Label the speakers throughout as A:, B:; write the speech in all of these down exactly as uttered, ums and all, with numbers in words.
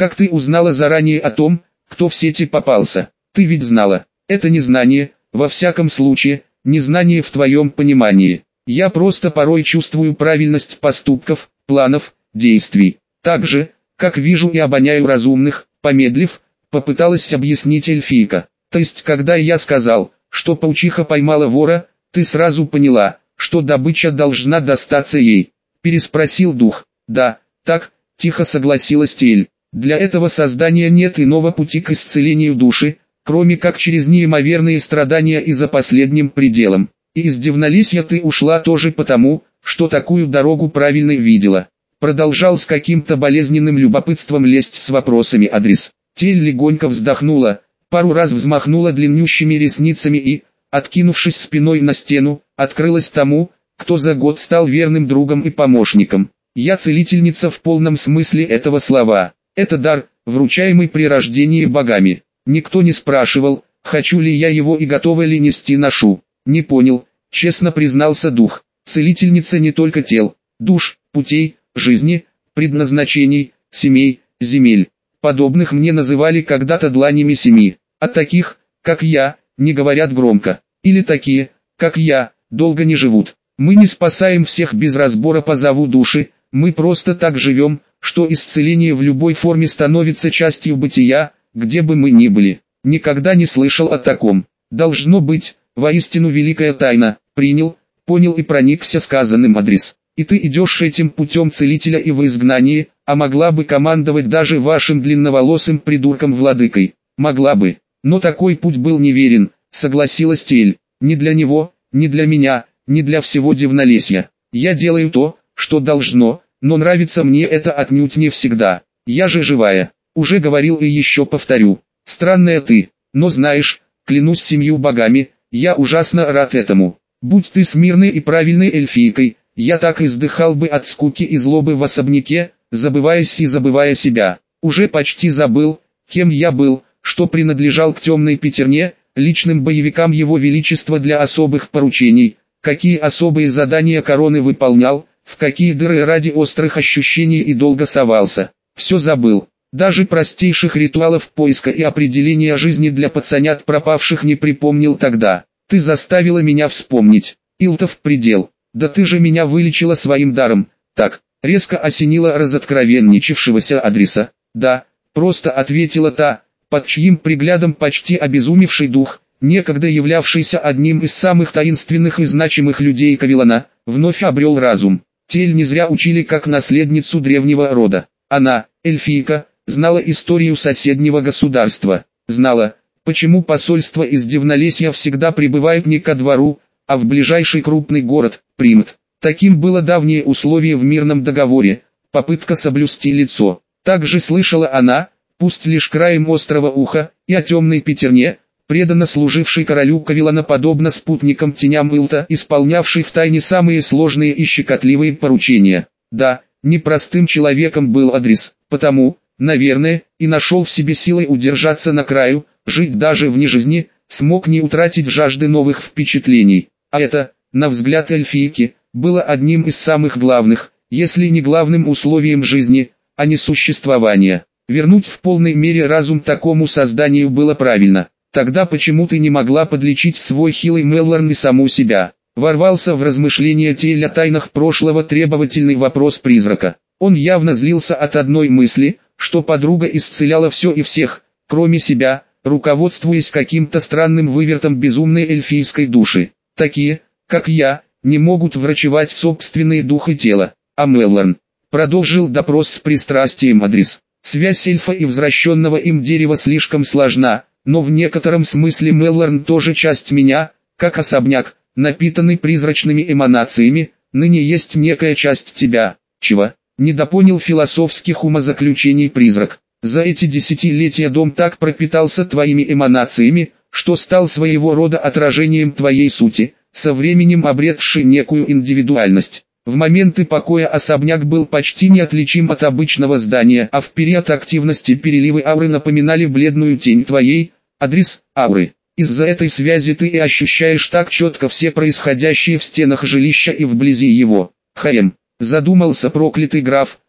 A: Как ты узнала заранее о том, кто в сети попался? Ты ведь знала. Это не знание, во всяком случае, не знание в твоем понимании. Я просто порой чувствую правильность поступков, планов, действий. Так же, как вижу и обоняю разумных, помедлив, попыталась объяснить эльфийка. То есть, когда я сказал, что паучиха поймала вора, ты сразу поняла, что добыча должна достаться ей. Переспросил дух. Да, так, тихо согласилась Тель. Для этого создания нет иного пути к исцелению души, кроме как через неимоверные страдания и за последним пределом. И из Дивнолесья ты ушла тоже потому, что такую дорогу правильно видела. Продолжал с каким-то болезненным любопытством лезть с вопросами адрес. Тель легонько вздохнула, пару раз взмахнула длиннющими ресницами и, откинувшись спиной на стену, открылась тому, кто за год стал верным другом и помощником. Я целительница в полном смысле этого слова. Это дар, вручаемый при рождении богами. Никто не спрашивал, хочу ли я его и готова ли нести ношу. Не понял, честно признался дух. Целительница не только тел, душ, путей, жизни, предназначений, семей, земель. Подобных мне называли когда-то дланями семи, а таких, как я, не говорят громко. Или такие, как я, долго не живут. Мы не спасаем всех без разбора по зову души, мы просто так живем, что исцеление в любой форме становится частью бытия, где бы мы ни были. Никогда не слышал о таком. Должно быть, воистину великая тайна. Принял, понял и проникся сказанным адрес. И ты идешь этим путем целителя и в изгнании, а могла бы командовать даже вашим длинноволосым придурком-владыкой. Могла бы, но такой путь был неверен, согласилась Тель. Не для него, не для меня, не для всего Дивнолесья. Я делаю то, что должно, но нравится мне это отнюдь не всегда. Я же живая. Уже говорил и еще повторю. Странная ты, но знаешь, клянусь семью богами, я ужасно рад этому. Будь ты смирной и правильной эльфийкой, я так издыхал бы от скуки и злобы в особняке, забываясь и забывая себя. Уже почти забыл, кем я был, что принадлежал к темной пятерне, личным боевикам его величества для особых поручений, какие особые задания короны выполнял, в какие дыры ради острых ощущений и долго совался. Все забыл. Даже простейших ритуалов поиска и определения жизни для пацанят пропавших не припомнил тогда. Ты заставила меня вспомнить. Илтов предел. Да ты же меня вылечила своим даром. Так, резко осенила разоткровенничавшегося адреса. Да, просто ответила та, под чьим приглядом почти обезумевший дух, некогда являвшийся одним из самых таинственных и значимых людей Кавилана, вновь обрел разум. Тель не зря учили как наследницу древнего рода. Она, эльфийка, знала историю соседнего государства, знала, почему посольство из Дивнолесья всегда прибывает не ко двору, а в ближайший крупный город, Примт. Таким было давнее условие в мирном договоре, попытка соблюсти лицо. Также слышала она, пусть лишь краем острого уха, и о темной пятерне, преданно служившей королю Кавилана подобно спутникам теням Илта, исполнявшей втайне самые сложные и щекотливые поручения. Да, непростым человеком был адрес, потому, наверное, и нашел в себе силой удержаться на краю, жить даже вне жизни, смог не утратить жажды новых впечатлений. А это, на взгляд эльфийки, было одним из самых главных, если не главным условием жизни, а не существования. Вернуть в полной мере разум такому созданию было правильно. Тогда почему ты не могла подлечить свой хилый Меллорн и саму себя? Ворвался в размышления Тель о тайнах прошлого требовательный вопрос призрака. Он явно злился от одной мысли, что подруга исцеляла все и всех, кроме себя, руководствуясь каким-то странным вывертом безумной эльфийской души. Такие, как я, не могут врачевать собственные дух и тело. А Меллорн продолжил допрос с пристрастием адрес. Связь эльфа и возвращенного им дерева слишком сложна, но в некотором смысле Меллорн тоже часть меня, как особняк, напитанный призрачными эманациями, ныне есть некая часть тебя. Чего? Недопонял философских умозаключений призрак. За эти десятилетия дом так пропитался твоими эманациями, что стал своего рода отражением твоей сути, со временем обретший некую индивидуальность. В моменты покоя особняк был почти неотличим от обычного здания, а в период активности переливы ауры напоминали бледную тень твоей, адрес, ауры. Из-за этой связи ты и ощущаешь так четко все происходящее в стенах жилища и вблизи его. Хэм, задумался проклятый граф,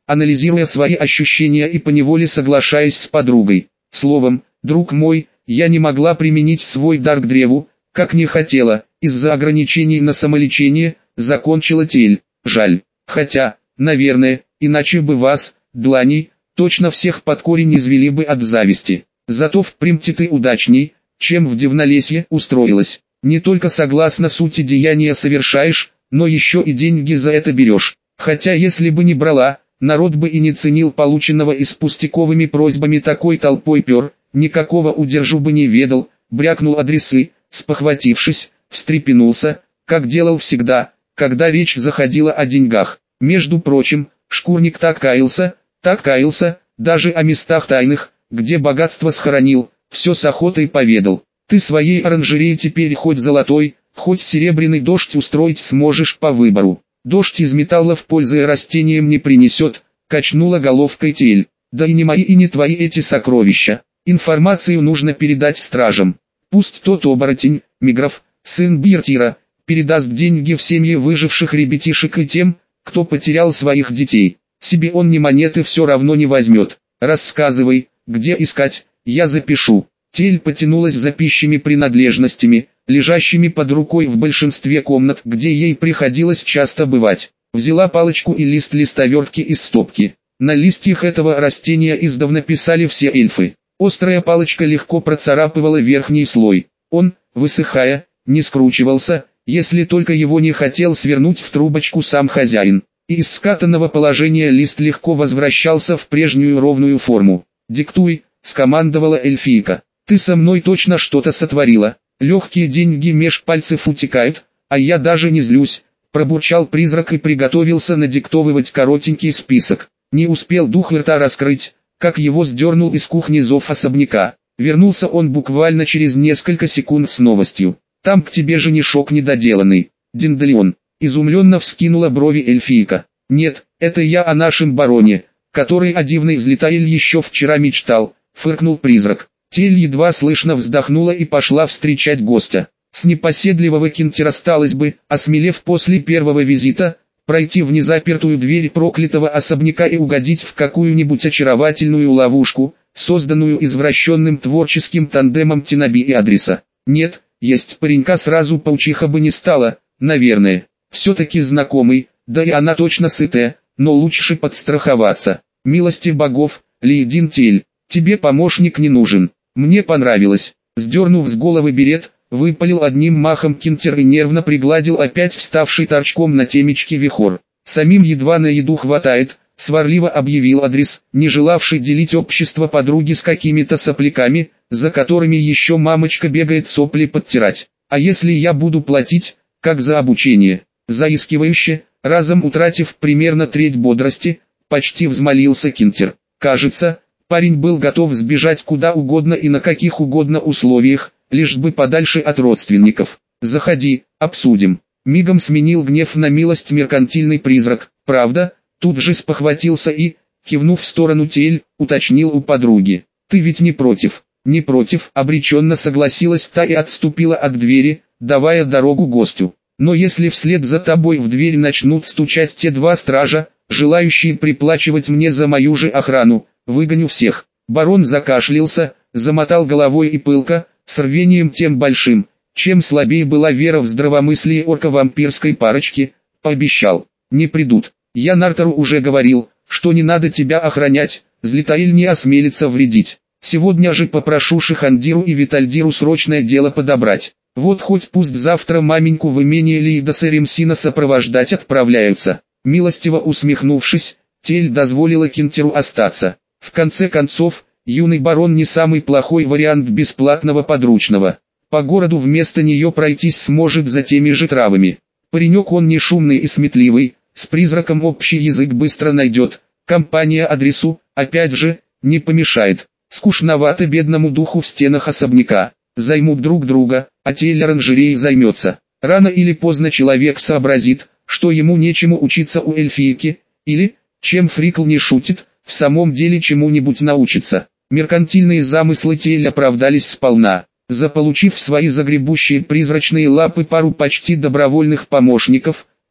A: анализируя свои ощущения и поневоле соглашаясь с подругой. Словом, друг мой, я не могла применить свой дар к древу, как не хотела, из-за ограничений на самолечение, закончила Тель. Жаль. Хотя, наверное, иначе бы вас, дланей, точно всех под корень извели бы от зависти. Зато впрямь-те ты удачней, чем в Дивнолесье устроилась. Не только согласно сути деяния совершаешь, но еще и деньги за это берешь. Хотя если бы не брала, народ бы и не ценил полученного и с пустяковыми просьбами такой толпой пер, никакого удержу бы не ведал, брякнул адресы, спохватившись, встрепенулся, как делал всегда, когда речь заходила о деньгах. Между прочим, шкурник так каялся, так каялся, даже о местах тайных, где богатство схоронил, все с охотой поведал. Ты своей оранжерее теперь хоть золотой, хоть серебряный дождь устроить сможешь по выбору. Дождь из металлов пользы растениям не принесет, качнула головкой Тель. Да и не мои и не твои эти сокровища. Информацию нужно передать стражам. Пусть тот оборотень, Мигров, сын Биртира, передаст деньги в семьи выживших ребятишек и тем, кто потерял своих детей. Себе он ни монеты все равно не возьмет. Рассказывай, где искать, я запишу. Тель потянулась за пищими принадлежностями, лежащими под рукой в большинстве комнат, где ей приходилось часто бывать. Взяла палочку и лист листовертки из стопки. На листьях этого растения издавна писали все эльфы. Острая палочка легко процарапывала верхний слой. Он, высыхая, не скручивался, если только его не хотел свернуть в трубочку сам хозяин. И из скатанного положения лист легко возвращался в прежнюю ровную форму. «Диктуй», — скомандовала эльфийка. «Ты со мной точно что-то сотворила. Легкие деньги меж пальцев утекают, а я даже не злюсь», — пробурчал призрак и приготовился надиктовывать коротенький список. Не успел дух рта раскрыть, как его сдернул из кухни зов особняка. Вернулся он буквально через несколько секунд с новостью. «Там к тебе женишок недоделанный, Динделион». Изумленно вскинула брови эльфийка. «Нет, это я о нашем бароне, который о дивной Злитаэль еще вчера мечтал», — фыркнул призрак. Тель едва слышно вздохнула и пошла встречать гостя. С непоседливого Кинтера сталось бы, осмелев после первого визита, пройти в незапертую дверь проклятого особняка и угодить в какую-нибудь очаровательную ловушку, созданную извращенным творческим тандемом Тинаби и Адреса. Нет, есть паренька сразу паучиха бы не стала, наверное. Все-таки знакомый, да и она точно сытая, но лучше подстраховаться. Милости богов, Лейдин Тель, тебе помощник не нужен. Мне понравилось. Сдернув с головы берет, выпалил одним махом Кинтер и нервно пригладил опять вставший торчком на темечке вихор. Самим едва на еду хватает, сварливо объявил Адрес, не желавший делить общество подруги с какими-то сопляками, за которыми еще мамочка бегает сопли подтирать. А если я буду платить, как за обучение? Заискивающе, разом утратив примерно треть бодрости, почти взмолился Кинтер. Кажется, парень был готов сбежать куда угодно и на каких угодно условиях, лишь бы подальше от родственников. «Заходи, обсудим». Мигом сменил гнев на милость меркантильный призрак. «Правда?» Тут же спохватился и, кивнув в сторону Тель, уточнил у подруги. «Ты ведь не против?» «Не против», обреченно согласилась та и отступила от двери, давая дорогу гостю. «Но если вслед за тобой в дверь начнут стучать те два стража, желающие приплачивать мне за мою же охрану, выгоню всех». Барон закашлялся, замотал головой и пылко, с рвением тем большим, чем слабее была вера в здравомыслие орко-вампирской парочки, пообещал. «Не придут. Я Нартору уже говорил, что не надо тебя охранять, Злитаэль не осмелится вредить. Сегодня же попрошу Шихандиру и Витальдиру срочное дело подобрать. Вот хоть пусть завтра маменьку в имение Лейдаса Ремсина сопровождать отправляются». Милостиво усмехнувшись, Тель дозволила Кинтеру остаться. В конце концов, юный барон не самый плохой вариант бесплатного подручного. По городу вместо нее пройтись сможет за теми же травами. Паренек он не шумный и сметливый, с призраком общий язык быстро найдет. Компания Адресу, опять же, не помешает. Скучновато бедному духу в стенах особняка. Займут друг друга, а Тель оранжереей займется. Рано или поздно человек сообразит, что ему нечему учиться у эльфийки, или, чем Фрикл не шутит, в самом деле чему-нибудь научится. Меркантильные замыслы Тель оправдались сполна. Заполучив в свои загребущие призрачные лапы пару почти добровольных помощников,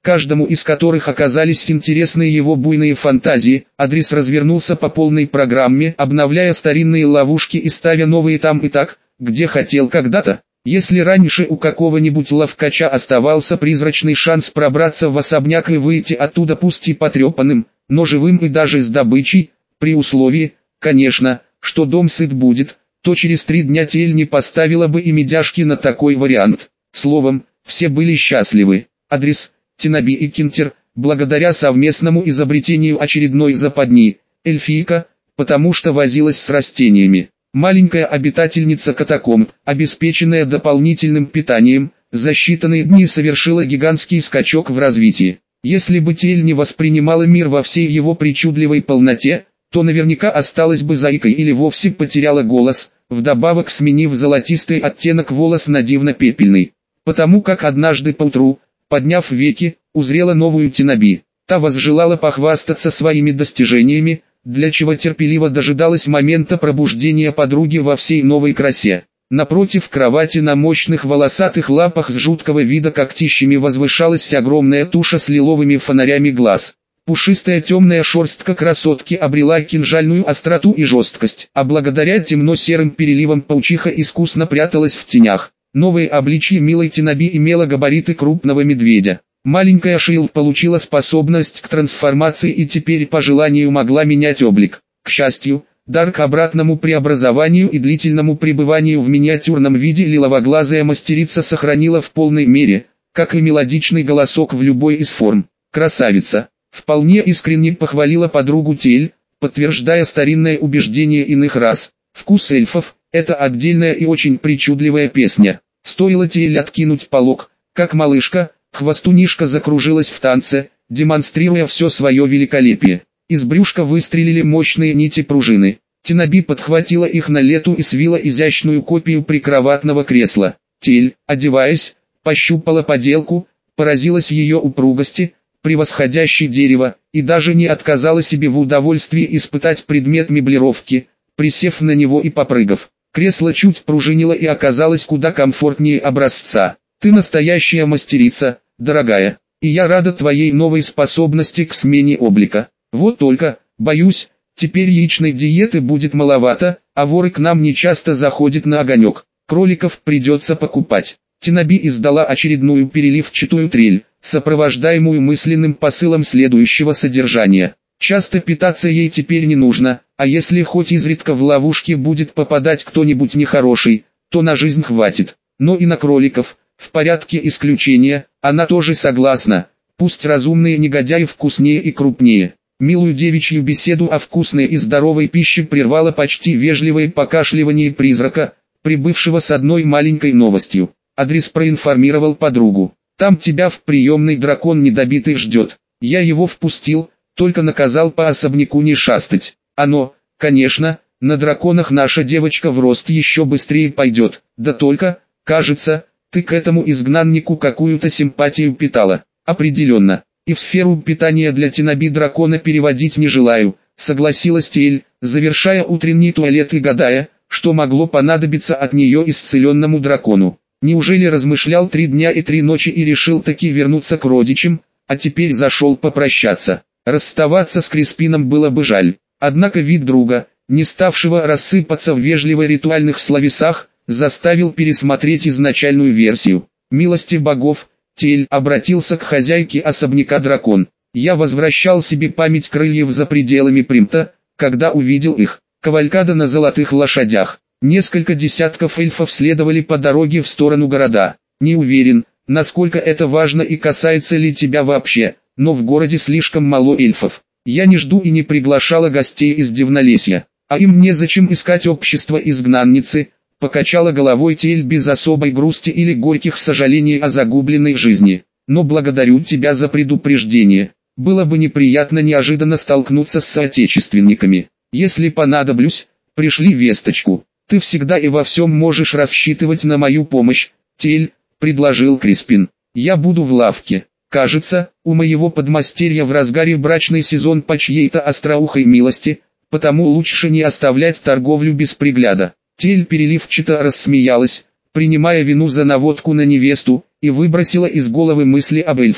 A: каждому из которых оказались интересны его буйные фантазии. Адрес развернулся по полной программе, обновляя старинные ловушки и ставя новые там и так, где хотел когда-то. Если раньше у какого-нибудь ловкача оставался призрачный шанс пробраться в особняк и выйти оттуда пусть и потрепанным, но живым и даже с добычей, при условии, конечно, что дом сыт будет, то через три дня Тель не поставила бы и медяшки на такой вариант. Словом, все были счастливы. Адрес, Тинаби и Кинтер, благодаря совместному изобретению очередной западни, эльфийка, потому что возилась с растениями. Маленькая обитательница катакомб, обеспеченная дополнительным питанием, за считанные дни совершила гигантский скачок в развитии. Если бы Тель не воспринимала мир во всей его причудливой полноте, то наверняка осталась бы заикой или вовсе потеряла голос, вдобавок сменив золотистый оттенок волос на дивно-пепельный. Потому как однажды поутру, подняв веки, узрела новую Тинаби. Та возжелала похвастаться своими достижениями, для чего терпеливо дожидалась момента пробуждения подруги во всей новой красе. Напротив кровати на мощных волосатых лапах с жуткого вида когтищами возвышалась огромная туша с лиловыми фонарями глаз. Пушистая темная шерстка красотки обрела кинжальную остроту и жесткость, а благодаря темно-серым переливам паучиха искусно пряталась в тенях. Новое обличье милой Тинаби имело габариты крупного медведя. Маленькая Шейл получила способность к трансформации и теперь по желанию могла менять облик. К счастью, дар к обратному преобразованию и длительному пребыванию в миниатюрном виде лиловоглазая мастерица сохранила в полной мере, как и мелодичный голосок в любой из форм. Красавица! Вполне искренне похвалила подругу Тель, подтверждая старинное убеждение иных рас. Вкус эльфов – это отдельная и очень причудливая песня. Стоило Тель откинуть полог, как малышка, хвостунишка закружилась в танце, демонстрируя все свое великолепие. Из брюшка выстрелили мощные нити пружины. Тинаби подхватила их на лету и свила изящную копию прикроватного кресла. Тель, одеваясь, пощупала поделку, поразилась ее упругости, превосходящей дерево, и даже не отказала себе в удовольствии испытать предмет меблировки, присев на него и попрыгав. Кресло чуть пружинило и оказалось куда комфортнее образца. «Ты настоящая мастерица, дорогая, и я рада твоей новой способности к смене облика. Вот только, боюсь, теперь яичной диеты будет маловато, а воры к нам не часто заходят на огонек. Кроликов придется покупать». Тинаби издала очередную переливчатую трель, сопровождаемую мысленным посылом следующего содержания. Часто питаться ей теперь не нужно, а если хоть изредка в ловушки будет попадать кто-нибудь нехороший, то на жизнь хватит. Но и на кроликов, в порядке исключения, она тоже согласна, пусть разумные негодяи вкуснее и крупнее. Милую девичью беседу о вкусной и здоровой пище прервало почти вежливое покашливание призрака, прибывшего с одной маленькой новостью. Адрес проинформировал подругу. «Там тебя в приемной дракон недобитый ждет. Я его впустил, только наказал по особняку не шастать. Оно, конечно, на драконах наша девочка в рост еще быстрее пойдет. Да только, кажется, ты к этому изгнаннику какую-то симпатию питала». «Определенно. И в сферу питания для Тинаби дракона переводить не желаю», согласилась Тель, завершая утренний туалет и гадая, что могло понадобиться от нее исцеленному дракону. Неужели размышлял три дня и три ночи и решил таки вернуться к родичам, а теперь зашел попрощаться? Расставаться с Криспином было бы жаль. Однако вид друга, не ставшего рассыпаться в вежливо-ритуальных словесах, заставил пересмотреть изначальную версию. «Милости богов», Тель обратился к хозяйке особняка дракон. «Я возвращал себе память крыльев за пределами Примта, когда увидел их. Кавалькада на золотых лошадях. Несколько десятков эльфов следовали по дороге в сторону города. Не уверен, насколько это важно и касается ли тебя вообще, но в городе слишком мало эльфов. Я не жду и не приглашала гостей из Дивнолесья, а им незачем искать общество изгнанницы», покачала головой Тель без особой грусти или горьких сожалений о загубленной жизни. «Но благодарю тебя за предупреждение. Было бы неприятно неожиданно столкнуться с соотечественниками. Если понадоблюсь, пришли весточку. Ты всегда и во всем можешь рассчитывать на мою помощь, Тель», предложил Криспин. «Я буду в лавке. Кажется, у моего подмастерья в разгаре брачный сезон по чьей-то остроухой милости, потому лучше не оставлять торговлю без пригляда». Тель переливчато рассмеялась, принимая вину за наводку на невесту, и выбросила из головы мысли об эльфах.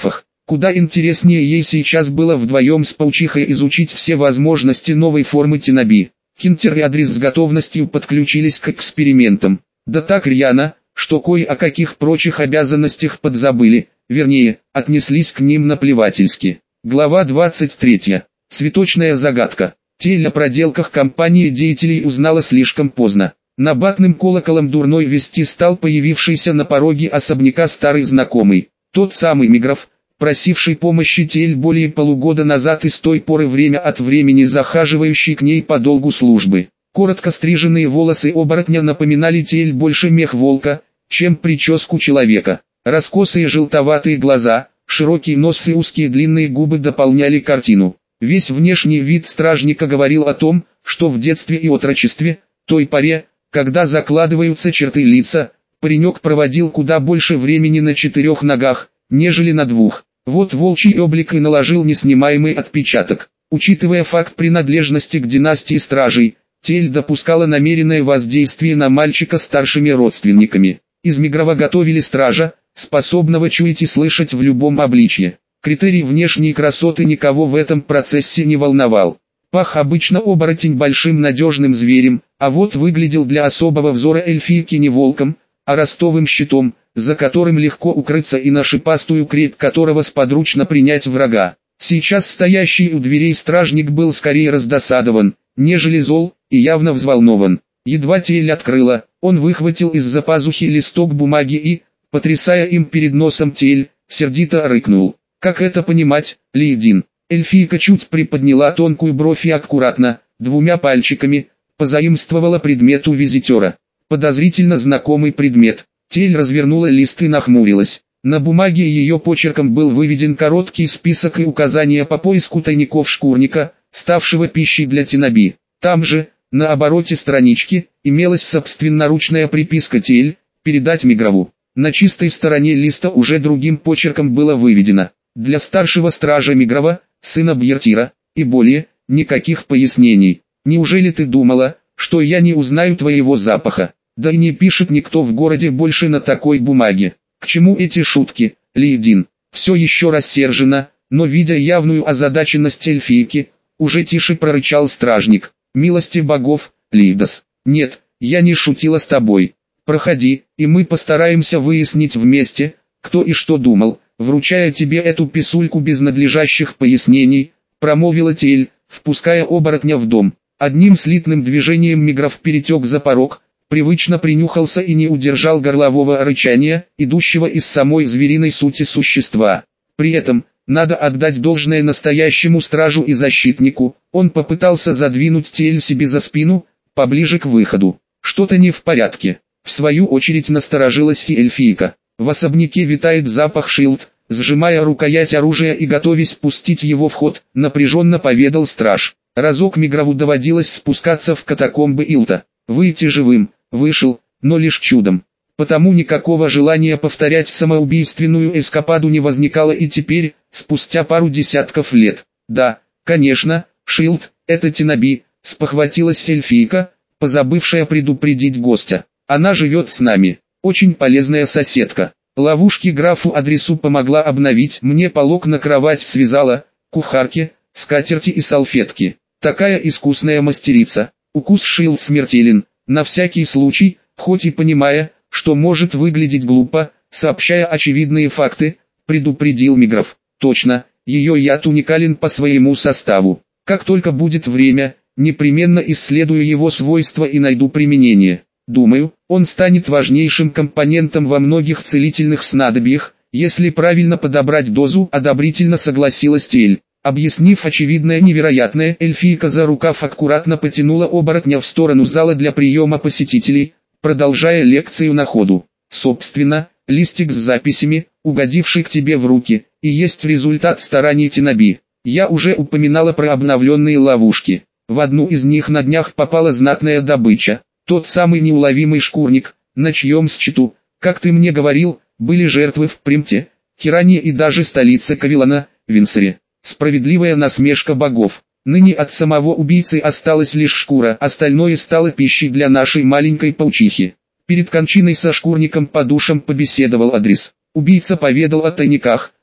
A: Куда интереснее ей сейчас было вдвоем с паучихой изучить все возможности новой формы Тенаби. Кинтер и Адрис с готовностью подключились к экспериментам. Да так рьяно, что кое о каких прочих обязанностях подзабыли, вернее, отнеслись к ним наплевательски. Глава двадцать третья. Цветочная загадка. Тель о проделках компании деятелей узнала слишком поздно. Набатным колоколом дурной вести стал появившийся на пороге особняка старый знакомый. Тот самый Миграф, просивший помощи Тель более полугода назад и с той поры время от времени захаживающий к ней по долгу службы. Коротко стриженные волосы оборотня напоминали Тель больше мех волка, чем прическу человека. Раскосые желтоватые глаза, широкий нос и узкие длинные губы дополняли картину. Весь внешний вид стражника говорил о том, что в детстве и отрочестве, той поре, когда закладываются черты лица, паренек проводил куда больше времени на четырех ногах, нежели на двух. Вот волчий облик и наложил неснимаемый отпечаток. Учитывая факт принадлежности к династии стражей, Тель допускала намеренное воздействие на мальчика старшими родственниками. Из Мигрова готовили стража, способного чуять и слышать в любом обличье. Критерий внешней красоты никого в этом процессе не волновал. Пах обычно оборотень большим надежным зверем, а вот выглядел для особого взора эльфийки не волком, а ростовым щитом, за которым легко укрыться и на шипастую крепь которого сподручно принять врага. Сейчас стоящий у дверей стражник был скорее раздосадован, нежели зол, и явно взволнован. Едва Тель открыла, он выхватил из-за пазухи листок бумаги и, потрясая им перед носом Тель, сердито рыкнул. «Как это понимать, Лейдин?» Эльфийка чуть приподняла тонкую бровь и аккуратно, двумя пальчиками, позаимствовала предмет у визитера. Подозрительно знакомый предмет. Тель развернула лист и нахмурилась. На бумаге ее почерком был выведен короткий список и указания по поиску тайников шкурника, ставшего пищей для Тенаби. Там же, на обороте странички, имелась собственноручная приписка Тель, передать Миграву. На чистой стороне листа уже другим почерком было выведено: для старшего стража Миграва, сына Бьертира, и более, никаких пояснений. Неужели ты думала, что я не узнаю твоего запаха? Да и не пишет никто в городе больше на такой бумаге. К чему эти шутки, Лейдин? Все еще рассержена, но видя явную озадаченность эльфийки, уже тише прорычал стражник. Милости богов, Лейдас. Нет, я не шутила с тобой. Проходи, и мы постараемся выяснить вместе, кто и что думал, вручая тебе эту писульку без надлежащих пояснений, промолвила Тель, впуская оборотня в дом. Одним слитным движением Миграф перетек за порог, привычно принюхался и не удержал горлового рычания, идущего из самой звериной сути существа. При этом, надо отдать должное настоящему стражу и защитнику, он попытался задвинуть Тель себе за спину, поближе к выходу. Что-то не в порядке. В свою очередь насторожилась и эльфийка. В особняке витает запах шилд, сжимая рукоять оружия и готовясь пустить его в ход, напряженно поведал страж. Разок Миграву доводилось спускаться в катакомбы Илта. Выйти живым, вышел, но лишь чудом. Потому никакого желания повторять самоубийственную эскападу не возникало и теперь, спустя пару десятков лет. Да, конечно, шилд, это Тенаби, спохватилась эльфийка, позабывшая предупредить гостя. Она живет с нами, очень полезная соседка. Ловушки графу Адресу помогла обновить, мне полог на кровать связала, кухарки, скатерти и салфетки. Такая искусная мастерица. Укус шилд смертелен, на всякий случай, хоть и понимая, что может выглядеть глупо, сообщая очевидные факты, предупредил Миграф. Точно, ее яд уникален по своему составу. Как только будет время, непременно исследую его свойства и найду применение. Думаю, он станет важнейшим компонентом во многих целительных снадобьях, если правильно подобрать дозу, одобрительно согласилась Тель. Объяснив очевидное невероятное, эльфийка за рукав аккуратно потянула оборотня в сторону зала для приема посетителей, продолжая лекцию на ходу. Собственно, листик с записями, угодивший к тебе в руки, и есть результат стараний Тенаби. Я уже упоминала про обновленные ловушки. В одну из них на днях попала знатная добыча. Тот самый неуловимый шкурник, на чьем счету, как ты мне говорил, были жертвы в Примте, Хиране и даже столице Кавилана, Винсоре. Справедливая насмешка богов. Ныне от самого убийцы осталась лишь шкура, остальное стало пищей для нашей маленькой паучихи. Перед кончиной со шкурником по душам побеседовал Адрес. Убийца поведал о тайниках,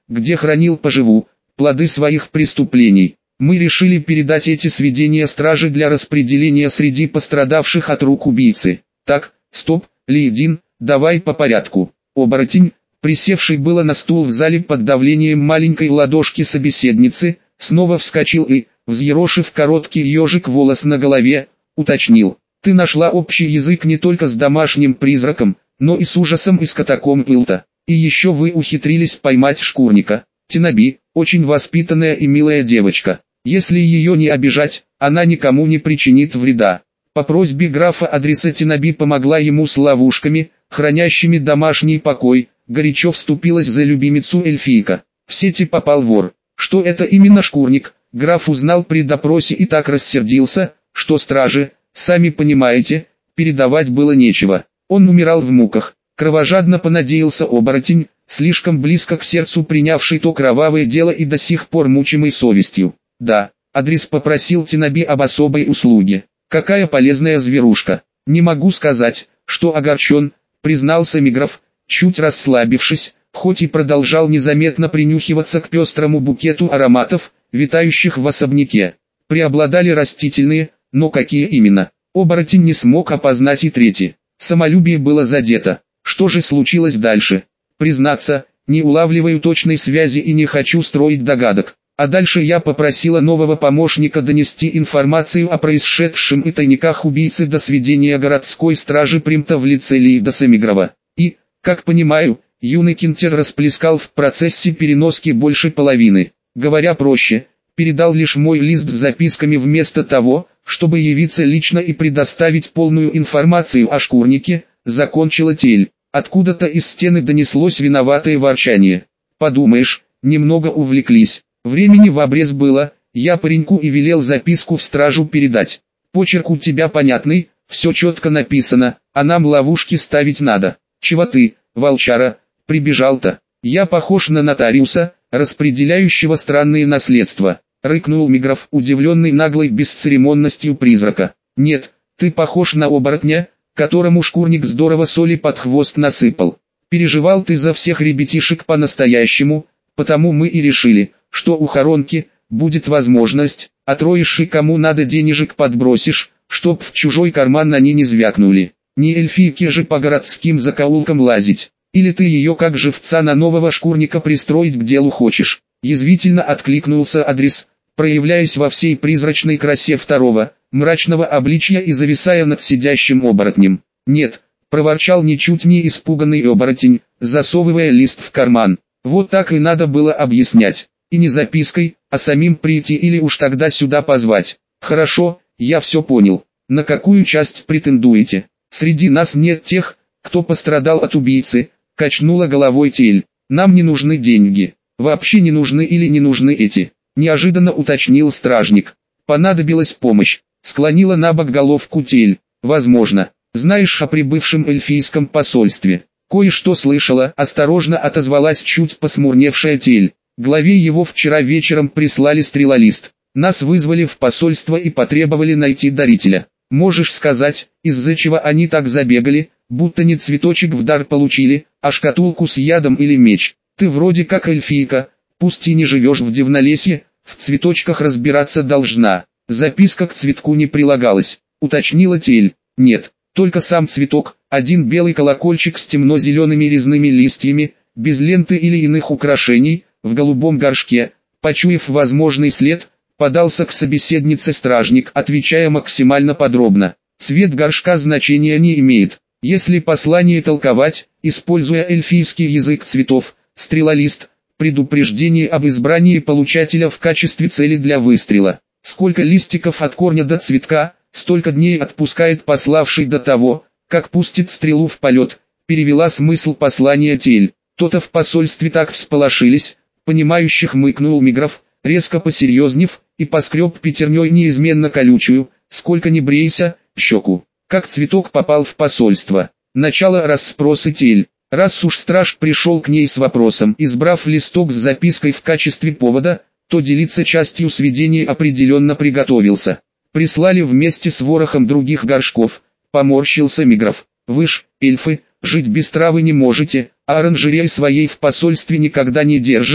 A: где хранил поживу плоды своих преступлений. Мы решили передать эти сведения страже для распределения среди пострадавших от рук убийцы. Так, стоп, Лейдин, давай по порядку. Оборотень, присевший было на стул в зале под давлением маленькой ладошки собеседницы, снова вскочил и, взъерошив короткий ежик волос на голове, уточнил: «Ты нашла общий язык не только с домашним призраком, но и с ужасом из катакомб Илта. И еще вы ухитрились поймать шкурника. Тинаби, очень воспитанная и милая девочка. Если ее не обижать, она никому не причинит вреда». По просьбе графа адреса Тинаби помогла ему с ловушками, хранящими домашний покой, горячо вступилась за любимицу эльфийка. В сети попал вор. Что это именно шкурник, граф узнал при допросе и так рассердился, что страже, сами понимаете, передавать было нечего. Он умирал в муках. Кровожадно понадеялся оборотень, слишком близко к сердцу принявший то кровавое дело и до сих пор мучимый совестью. Да, адрес попросил Тинаби об особой услуге. Какая полезная зверушка. Не могу сказать, что огорчен, признался Миграф, чуть расслабившись, хоть и продолжал незаметно принюхиваться к пестрому букету ароматов, витающих в особняке. Преобладали растительные, но какие именно? Оборотень не смог опознать и третий. Самолюбие было задето. Что же случилось дальше? Признаться, не улавливаю точной связи и не хочу строить догадок. А дальше я попросила нового помощника донести информацию о происшедшем и тайниках убийцы до сведения городской стражи Примта в лице Лейдаса Мигрова. И, как понимаю, юный Кинтер расплескал в процессе переноски больше половины. Говоря проще, передал лишь мой лист с записками вместо того, чтобы явиться лично и предоставить полную информацию о шкурнике, закончила Тель. Откуда-то из стены донеслось виноватое ворчание. Подумаешь, немного увлеклись. Времени в обрез было, я пареньку и велел записку в стражу передать. Почерк у тебя понятный, все четко написано, а нам ловушки ставить надо. Чего ты, волчара, прибежал-то? Я похож на нотариуса, распределяющего странные наследства. Рыкнул Миграф, удивленный наглой бесцеремонностью призрака. Нет, ты похож на оборотня, которому шкурник здорово соли под хвост насыпал. Переживал ты за всех ребятишек по-настоящему, потому мы и решили, что у Хоронки будет возможность, отроешь и кому надо денежек подбросишь, чтоб в чужой карман они не звякнули. Не эльфийке же по городским закоулкам лазить. Или ты ее как живца на нового шкурника пристроить к делу хочешь? Язвительно откликнулся адрес, проявляясь во всей призрачной красе второго, мрачного обличья и зависая над сидящим оборотнем. Нет, проворчал ничуть не испуганный оборотень, засовывая лист в карман. Вот так и надо было объяснять. И не запиской, а самим прийти или уж тогда сюда позвать. Хорошо, я все понял. На какую часть претендуете? Среди нас нет тех, кто пострадал от убийцы, качнула головой Тель. Нам не нужны деньги. Вообще не нужны или не нужны эти. Неожиданно уточнил стражник. Понадобилась помощь. Склонила на бок головку Тель. Возможно. Знаешь о прибывшем эльфийском посольстве? Кое-что слышала, осторожно отозвалась чуть посмурневшая Тель. Главе его вчера вечером прислали стрелолист. Нас вызвали в посольство и потребовали найти дарителя. Можешь сказать, из-за чего они так забегали, будто не цветочек в дар получили, а шкатулку с ядом или меч. Ты вроде как эльфийка, пусть и не живешь в Дивнолесье, в цветочках разбираться должна. Записка к цветку не прилагалась, уточнила Тель. Нет, только сам цветок, один белый колокольчик с темно-зелеными резными листьями, без ленты или иных украшений, в голубом горшке. Почуяв возможный след, подался к собеседнице стражник, отвечая максимально подробно. Цвет горшка значения не имеет. Если послание толковать, используя эльфийский язык цветов, стрелолист, предупреждение об избрании получателя в качестве цели для выстрела. Сколько листиков от корня до цветка, столько дней отпускает пославший до того, как пустит стрелу в полет, перевела смысл послания Тель. То-то в посольстве так всполошились, понимающих мыкнул Миграф, резко посерьезнев, и поскреб пятерней неизменно колючую, сколько ни брейся, щеку. Как цветок попал в посольство? Начало расспроса Тель. Раз уж страж пришел к ней с вопросом, избрав листок с запиской в качестве повода, то делиться частью сведений определенно приготовился. Прислали вместе с ворохом других горшков, поморщился Миграф. Вы ж, эльфы, жить без травы не можете, а оранжерей своей в посольстве никогда не держат,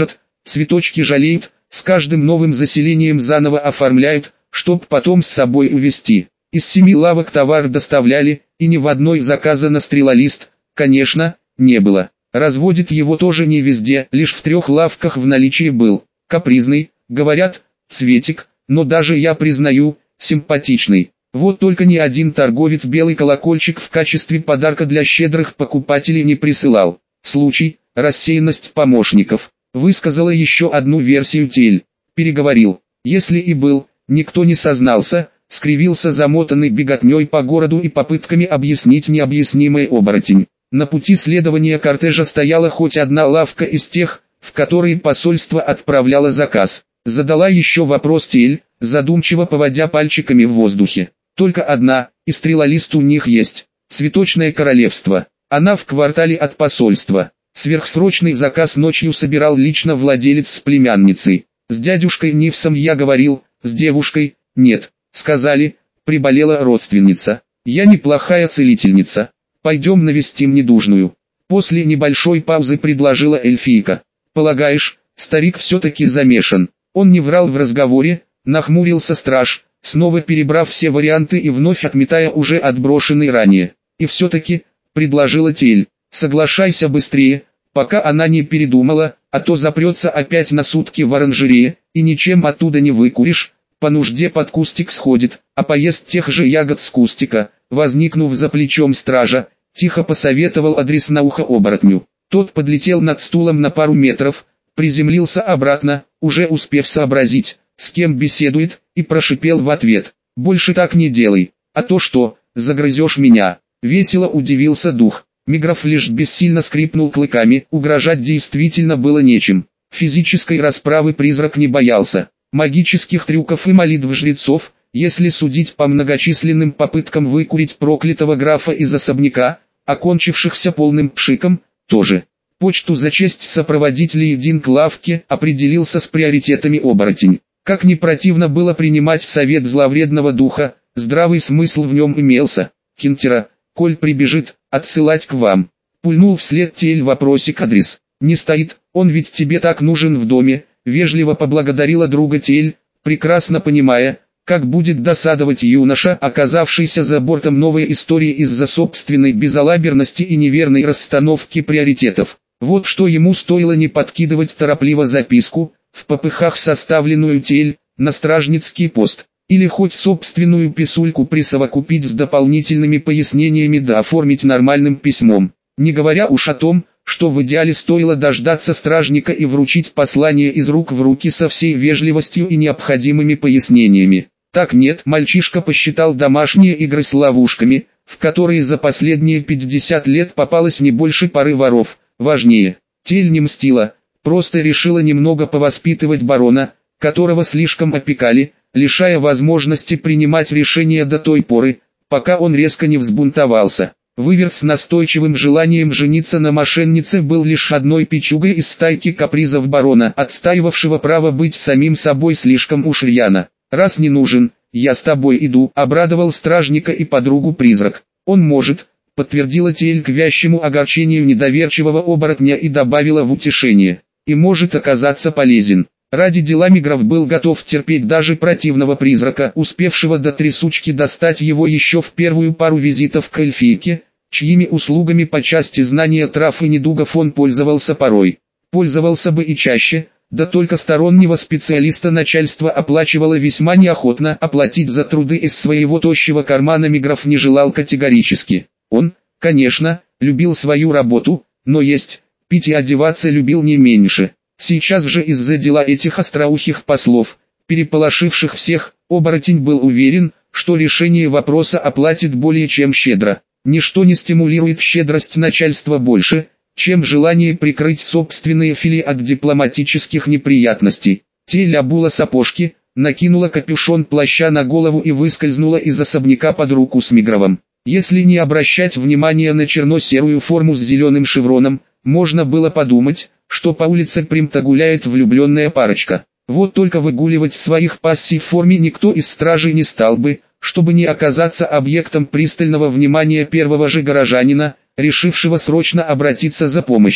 A: Цветочки жалеют, с каждым новым заселением заново оформляют, чтоб потом с собой увезти. Из семи лавок товар доставляли, и ни в одной заказа стрелолист, конечно, не было. Разводит его тоже не везде, лишь в трех лавках в наличии был. Капризный, говорят, цветик, но даже я признаю, симпатичный. Вот только ни один торговец белый колокольчик в качестве подарка для щедрых покупателей не присылал. Случай, рассеянность помощников. Высказала еще одну версию Тель. Переговорил. Если и был, никто не сознался, скривился замотанный беготней по городу и попытками объяснить необъяснимый оборотень. На пути следования кортежа стояла хоть одна лавка из тех, в которые посольство отправляло заказ. Задала еще вопрос Тель, задумчиво поводя пальчиками в воздухе. Только одна, и стрелолист у них есть. Цветочное королевство. Она в квартале от посольства. Сверхсрочный заказ ночью собирал лично владелец с племянницей. С дядюшкой Нивсом я говорил, с девушкой нет. Сказали, приболела родственница. Я неплохая целительница. Пойдем навестим недужную. После небольшой паузы предложила эльфийка. Полагаешь, старик все-таки замешан? Он не врал в разговоре, нахмурился страж, снова перебрав все варианты и вновь отметая уже отброшенный ранее. И все-таки, предложила Тель, соглашайся быстрее, пока она не передумала, а то запрется опять на сутки в оранжерее, и ничем оттуда не выкуришь, по нужде под кустик сходит, а поест тех же ягод с кустика. Возникнув за плечом стража, тихо посоветовал адрес на ухо оборотню. Тот подлетел над стулом на пару метров, приземлился обратно, уже успев сообразить, с кем беседует, и прошипел в ответ: «Больше так не делай, а то что, загрызешь меня?» Весело удивился дух. Миграф лишь бессильно скрипнул клыками, угрожать действительно было нечем. Физической расправы призрак не боялся. Магических трюков и молитв жрецов, если судить по многочисленным попыткам выкурить проклятого графа из особняка, окончившихся полным пшиком, тоже. Почту за честь сопроводить Лейдин к лавке определился с приоритетами оборотень. Как ни противно было принимать совет зловредного духа, здравый смысл в нем имелся. Кентера, коль прибежит, отсылать к вам. Пульнул вслед Тель вопросик адрес. Не стоит, он ведь тебе так нужен в доме, вежливо поблагодарила друга Тель, прекрасно понимая, как будет досадовать юноша, оказавшийся за бортом новой истории из-за собственной безалаберности и неверной расстановки приоритетов. Вот что ему стоило не подкидывать торопливо записку, в попыхах составленную Тель, на стражницкий пост, или хоть собственную писульку присовокупить с дополнительными пояснениями да оформить нормальным письмом. Не говоря уж о том, что в идеале стоило дождаться стражника и вручить послание из рук в руки со всей вежливостью и необходимыми пояснениями. Так нет, мальчишка посчитал домашние игры с ловушками, в которые за последние пятьдесят лет попалось не больше пары воров, важнее. Тель не мстила, просто решила немного повоспитывать барона, которого слишком опекали, лишая возможности принимать решения до той поры, пока он резко не взбунтовался. Выверт с настойчивым желанием жениться на мошеннице был лишь одной печугой из стайки капризов барона, отстаивавшего право быть самим собой слишком уж рьяно. «Раз не нужен, я с тобой иду», — обрадовал стражника и подругу призрак. «Он может», — подтвердила Тель к вящему огорчению недоверчивого оборотня и добавила в утешение, «и может оказаться полезен». Ради дела Миграф был готов терпеть даже противного призрака, успевшего до трясучки достать его еще в первую пару визитов к эльфийке, чьими услугами по части знания трав и недугов он пользовался порой. Пользовался бы и чаще, да только стороннего специалиста начальство оплачивало весьма неохотно, оплатить за труды из своего тощего кармана Миграф не желал категорически. Он, конечно, любил свою работу, но есть, пить и одеваться любил не меньше. Сейчас же из-за дела этих остроухих послов, переполошивших всех, оборотень был уверен, что решение вопроса оплатит более чем щедро. Ничто не стимулирует щедрость начальства больше, чем желание прикрыть собственные филии от дипломатических неприятностей. Тель обула сапожки, накинула капюшон плаща на голову и выскользнула из особняка под руку с Мигровым. Если не обращать внимания на черно-серую форму с зеленым шевроном, можно было подумать, что по улице Примта гуляет влюбленная парочка. Вот только выгуливать своих пассий в форме никто из стражей не стал бы, чтобы не оказаться объектом пристального внимания первого же горожанина, решившего срочно обратиться за помощью.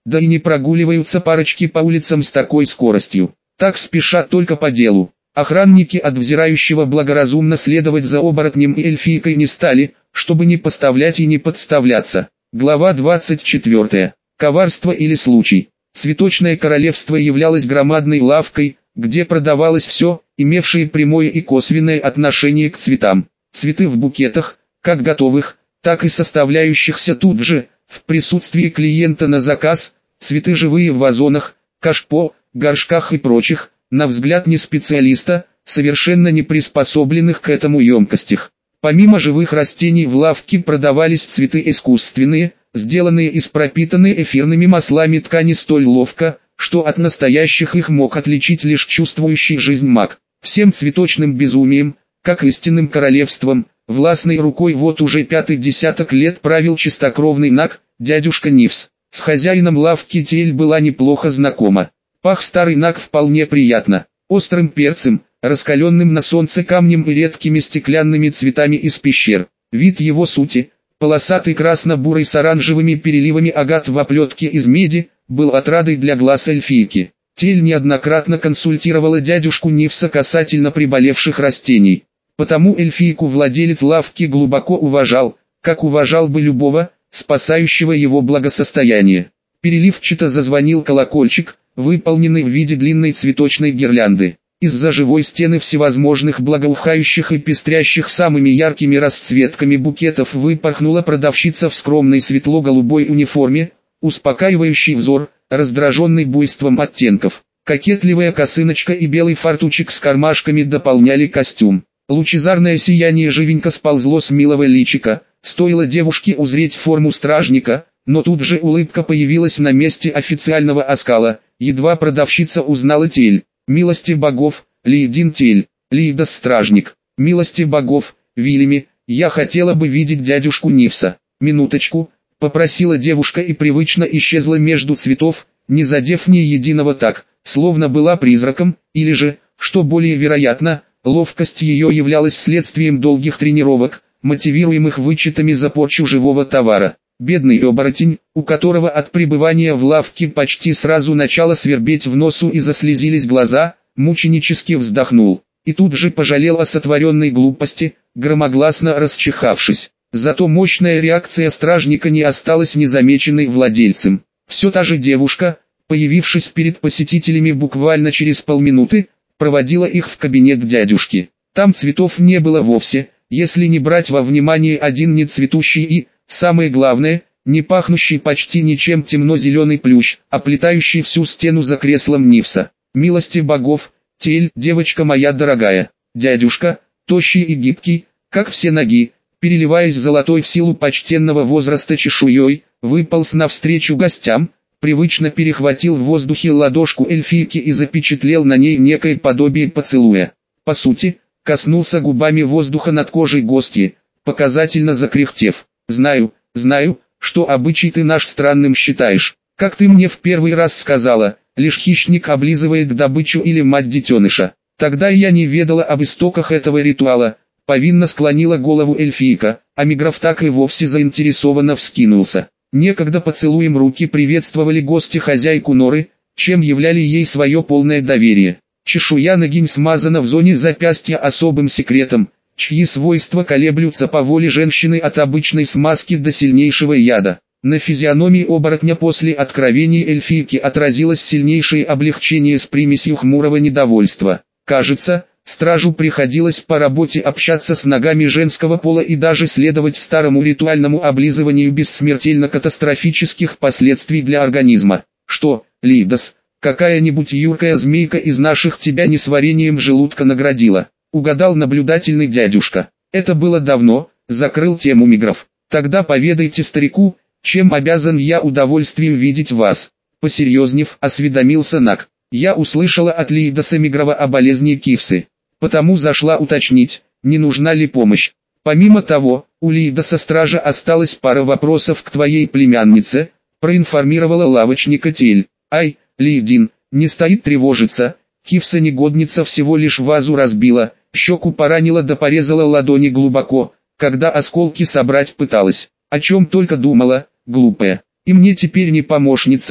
A: да и не прогуливаются парочки по улицам с такой скоростью. Так спешат только по делу. Охранники от взирающего благоразумно следовать за оборотнем и эльфийкой не стали, чтобы не поставлять и не подставляться. Глава двадцать четвёртая. Коварство или случай. Цветочное королевство являлось громадной лавкой, где продавалось все, имевшее прямое и косвенное отношение к цветам. Цветы в букетах, как готовых, так и составляющихся тут же, в присутствии клиента на заказ, цветы живые в вазонах, кашпо, горшках и прочих, на взгляд не специалиста, совершенно не приспособленных к этому емкостях. Помимо живых растений в лавке продавались цветы искусственные, сделанные из пропитанной эфирными маслами ткани столь ловко, что от настоящих их мог отличить лишь чувствующий жизнь маг. Всем цветочным безумием, как истинным королевством, властной рукой вот уже пятый десяток лет правил чистокровный наг, дядюшка Нивс. С хозяином лавки Тель была неплохо знакома. Пах старый наг вполне приятно, острым перцем, раскаленным на солнце камнем и редкими стеклянными цветами из пещер. Вид его сути, полосатый красно-бурый с оранжевыми переливами агат в оплетке из меди, был отрадой для глаз эльфийки. Тель неоднократно консультировала дядюшку Нивса касательно приболевших растений. Потому эльфийку владелец лавки глубоко уважал, как уважал бы любого, спасающего его благосостояние. Переливчато зазвонил колокольчик, выполненный в виде длинной цветочной гирлянды. Из-за живой стены всевозможных благоухающих и пестрящих самыми яркими расцветками букетов выпорхнула продавщица в скромной светло-голубой униформе, успокаивающий взор, раздраженный буйством оттенков. Кокетливая косыночка и белый фартучек с кармашками дополняли костюм. Лучезарное сияние живенько сползло с милого личика, стоило девушке узреть форму стражника, но тут же улыбка появилась на месте официального оскала, едва продавщица узнала Тель. Милости богов, Лейдин Тель, Лейдас стражник, милости богов, Вильями, я хотела бы видеть дядюшку Нивса. Минуточку, попросила девушка и привычно исчезла между цветов, не задев ни единого так, словно была призраком, или же, что более вероятно, ловкость ее являлась следствием долгих тренировок, мотивируемых вычетами за порчу живого товара. Бедный оборотень, у которого от пребывания в лавке почти сразу начало свербеть в носу и заслезились глаза, мученически вздохнул. И тут же пожалел о сотворенной глупости, громогласно расчихавшись. Зато мощная реакция стражника не осталась незамеченной владельцем. Все та же девушка, появившись перед посетителями буквально через полминуты, проводила их в кабинет дядюшки. Там цветов не было вовсе, если не брать во внимание один нецветущий и, самое главное, не пахнущий почти ничем темно-зеленый плющ, оплетающий всю стену за креслом Нивса. Милости богов, Тель, девочка моя дорогая. Дядюшка, тощий и гибкий, как все ноги, переливаясь золотой в силу почтенного возраста чешуей, выполз навстречу гостям, привычно перехватил в воздухе ладошку эльфийки и запечатлел на ней некое подобие поцелуя. По сути, коснулся губами воздуха над кожей гостьи, показательно закряхтев. «Знаю, знаю, что обычай ты наш странным считаешь. Как ты мне в первый раз сказала, лишь хищник облизывает добычу или мать детеныша. Тогда я не ведала об истоках этого ритуала», — повинно склонила голову эльфийка, а Миграф так и вовсе заинтересованно вскинулся. Некогда поцелуем руки приветствовали гости хозяйку норы, чем являли ей свое полное доверие. Чешуя ногинь смазана в зоне запястья особым секретом, чьи свойства колеблются по воле женщины от обычной смазки до сильнейшего яда. На физиономии оборотня после откровений эльфийки отразилось сильнейшее облегчение с примесью хмурого недовольства. Кажется, стражу приходилось по работе общаться с ногами женского пола и даже следовать старому ритуальному облизыванию без смертельно катастрофических последствий для организма. Что, Лидос, какая-нибудь юркая змейка из наших тебя несварением желудка наградила? Угадал наблюдательный дядюшка. Это было давно, закрыл тему Миграф. Тогда поведайте старику, чем обязан я удовольствию видеть вас. Посерьезнев, осведомился Наг. Я услышала от Лидоса Мигрова о болезни кифсы. Потому зашла уточнить, не нужна ли помощь. Помимо того, у Лидоса стража осталась пара вопросов к твоей племяннице, проинформировала лавочника Тель. Ай, Лидин, не стоит тревожиться, кифса негодница всего лишь вазу разбила, щеку поранила да порезала ладони глубоко, когда осколки собрать пыталась. О чем только думала, глупая. И мне теперь не помощница,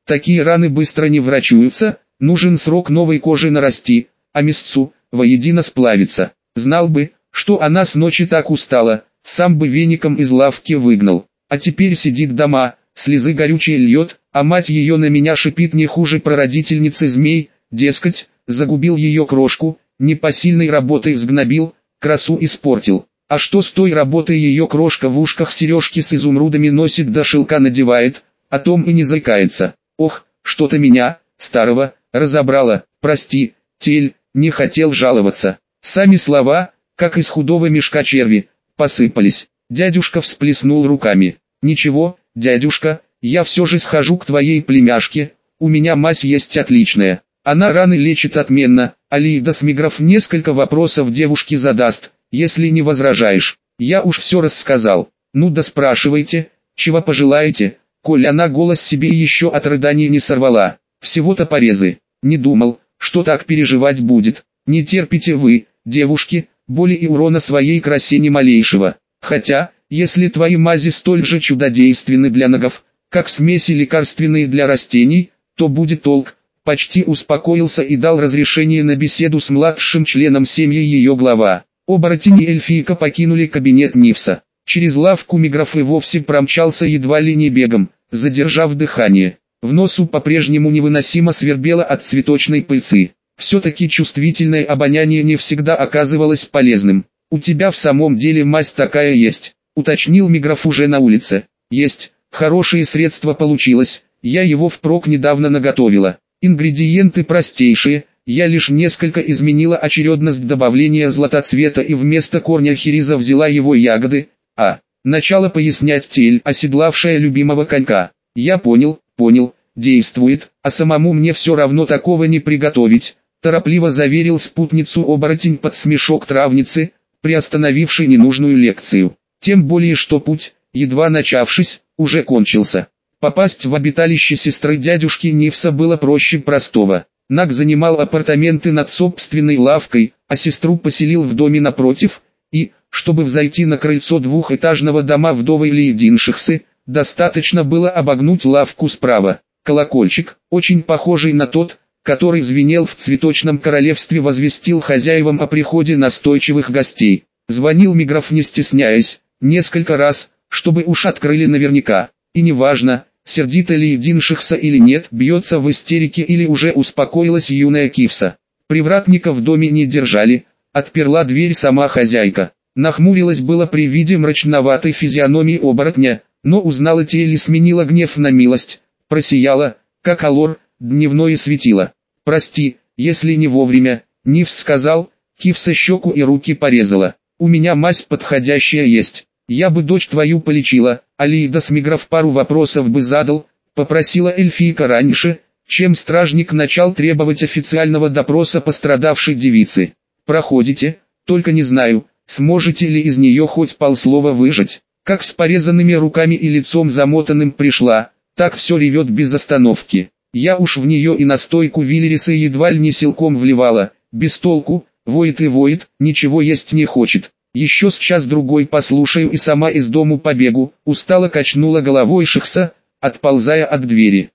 A: Такие раны быстро не врачуются, нужен срок новой кожи нарасти, а мясцу воедино сплавиться. Знал бы, что она с ночи так устала, сам бы веником из лавки выгнал. А теперь сидит дома, слезы горючие льет, а мать ее на меня шипит не хуже прародительницы змей, дескать, загубил ее крошку, непосильной работой сгнобил, красу испортил. А что с той работой ее крошка в ушках сережки с изумрудами носит да шелка надевает, о том и не заикается. Ох, что-то меня, старого, разобрало, прости, тель, не хотел жаловаться. Сами слова, как из худого мешка черви, посыпались. Дядюшка всплеснул руками. Ничего, дядюшка, я все же схожу к твоей племяшке, у меня мазь есть отличная. Она раны лечит отменно, а Лейдосмигров несколько вопросов девушке задаст, если не возражаешь. Я уж все рассказал. Ну да спрашивайте, чего пожелаете, коль она голос себе еще от рыданий не сорвала. Всего-то порезы. Не думал, что так переживать будет. Не терпите вы, девушки, боли и урона своей красе ни малейшего. Хотя, если твои мази столь же чудодейственны для ногов, как смеси лекарственные для растений, то будет толк. Почти успокоился и дал разрешение на беседу с младшим членом семьи ее глава. Оборотень и эльфийка покинули кабинет Нивса. Через лавку Миграф и вовсе промчался едва ли не бегом, задержав дыхание. В носу по-прежнему невыносимо свербело от цветочной пыльцы. Все-таки чувствительное обоняние не всегда оказывалось полезным. «У тебя в самом деле мазь такая есть», — уточнил Миграф уже на улице. «Есть, хорошее средство получилось, я его впрок недавно наготовила. Ингредиенты простейшие, я лишь несколько изменила очередность добавления златоцвета и вместо корня хериза взяла его ягоды, а...» Начала пояснять Тель, оседлавшая любимого конька. «Я понял, понял, действует, а самому мне все равно такого не приготовить», торопливо заверил спутницу оборотень под смешок травницы, приостановивший ненужную лекцию. Тем более что путь, едва начавшись, уже кончился. Попасть в обиталище сестры дядюшки Нивса было проще простого. Наг занимал апартаменты над собственной лавкой, а сестру поселил в доме напротив, и, чтобы взойти на крыльцо двухэтажного дома вдовы Лейдиншихсы, достаточно было обогнуть лавку справа. Колокольчик, очень похожий на тот, который звенел в цветочном королевстве, возвестил хозяевам о приходе настойчивых гостей. Звонил Миграф не стесняясь, несколько раз, чтобы уж открыли наверняка. И неважно, сердито ли Лейдиншихса или нет, бьется в истерике или уже успокоилась юная Кивса. Привратника в доме не держали, отперла дверь сама хозяйка. Нахмурилась было при виде мрачноватой физиономии оборотня, но узнала Тель и сменила гнев на милость, просияла, как алор, дневное светило. «Прости, если не вовремя», — Нивс сказал, Кивса щеку и руки порезала. «У меня мазь подходящая есть. Я бы дочь твою полечила, а Лейдосмигров пару вопросов бы задал», — попросила эльфийка раньше, чем стражник начал требовать официального допроса пострадавшей девицы. «Проходите, только не знаю, сможете ли из нее хоть полслова выжать. Как с порезанными руками и лицом замотанным пришла, так все ревет без остановки. Я уж в нее и настойку Виллериса едва ли не силком вливала, без толку, воет и воет, ничего есть не хочет. Еще с час-другой послушаю и сама из дому побегу», устало качнула головой Шихса, отползая от двери.